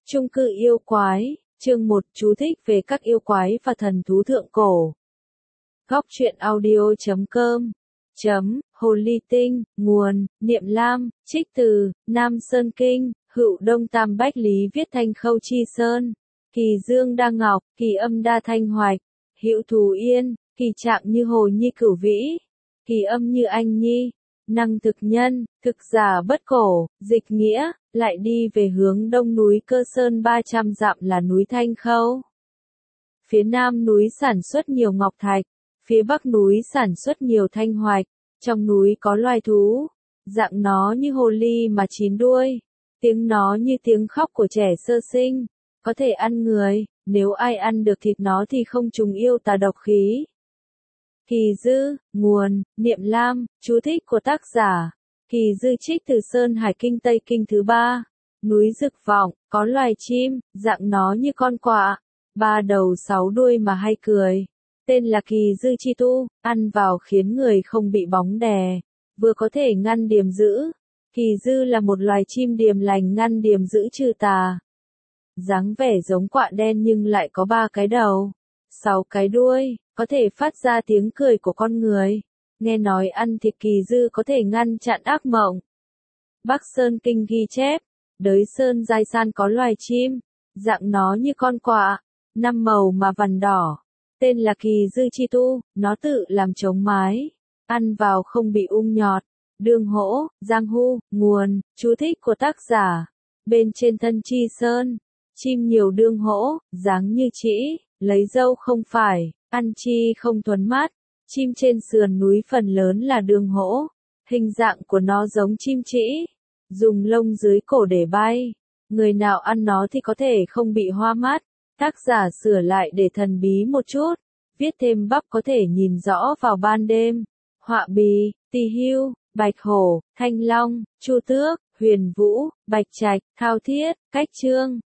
Chung cư yêu quái, chương 1 chú thích về các yêu quái và thần thú thượng cổ. Góc truyện audio.com Hồ ly tinh, nguồn, Niệm Lam, trích từ, Nam Sơn Kinh, Hữu Đông Tam Bách Lý viết Thanh Khâu Chi Sơn, Kỳ Dương Đa Ngọc, Kỳ Âm Đa Thanh Hoạch, Hữu Thù Yên, Kỳ Trạng như Hồ Nhi Cửu Vĩ, Kỳ Âm như Anh Nhi, Năng thực nhân, thực giả bất cổ, dịch nghĩa, lại đi về hướng đông núi Cơ Sơn 300 dặm là núi Thanh Khâu. Phía nam núi sản xuất nhiều ngọc thạch, phía bắc núi sản xuất nhiều thanh hoạch, trong núi có loài thú, dạng nó như hồ ly mà chín đuôi, tiếng nó như tiếng khóc của trẻ sơ sinh, có thể ăn người, nếu ai ăn được thịt nó thì không trùng yêu tà độc khí. Kỳ Dư, nguồn, Niệm Lam, chú thích của tác giả. Kỳ Dư trích từ Sơn Hải Kinh Tây Kinh thứ 3. Núi Dực Vọng, có loài chim, dạng nó như con quạ, 3 đầu 6 đuôi mà hay cười. Tên là Kỳ Dư Chi Tu, ăn vào khiến người không bị bóng đè, vừa có thể ngăn điềm dữ. Kỳ Dư là một loài chim điềm lành ngăn điềm dữ trừ tà. Dáng vẻ giống quạ đen nhưng lại có 3 cái đầu, 6 cái đuôi, có thể phát ra tiếng cười của con người. Nghe nói ăn thịt Kỳ Dư có thể ngăn chặn ác mộng. Bắc Sơn Kinh ghi chép, Đới Sơn Giai San có loài chim, dạng nó như con quạ, 5 màu mà vằn đỏ. Tên là Kỳ Dư Chi Tu, nó tự làm chống mái, ăn vào không bị nhọt. Đường hỗ, Giang Hu, nguồn, chú thích của tác giả. Bên trên thân Chi Sơn, chim nhiều đương hỗ, dáng như trĩ, lấy dâu không phải, ăn chi không thuần mát. Chim trên sườn núi phần lớn là đường hỗ, hình dạng của nó giống chim trĩ, dùng lông dưới cổ để bay. Người nào ăn nó thì có thể không bị hoa mắt. Tác giả sửa lại để thần bí một chút, viết thêm bắp có thể nhìn rõ vào ban đêm. Họa bì, tỳ hưu, bạch hổ, thanh long, chu tước, huyền vũ, bạch trạch, thao thiết, cách chương.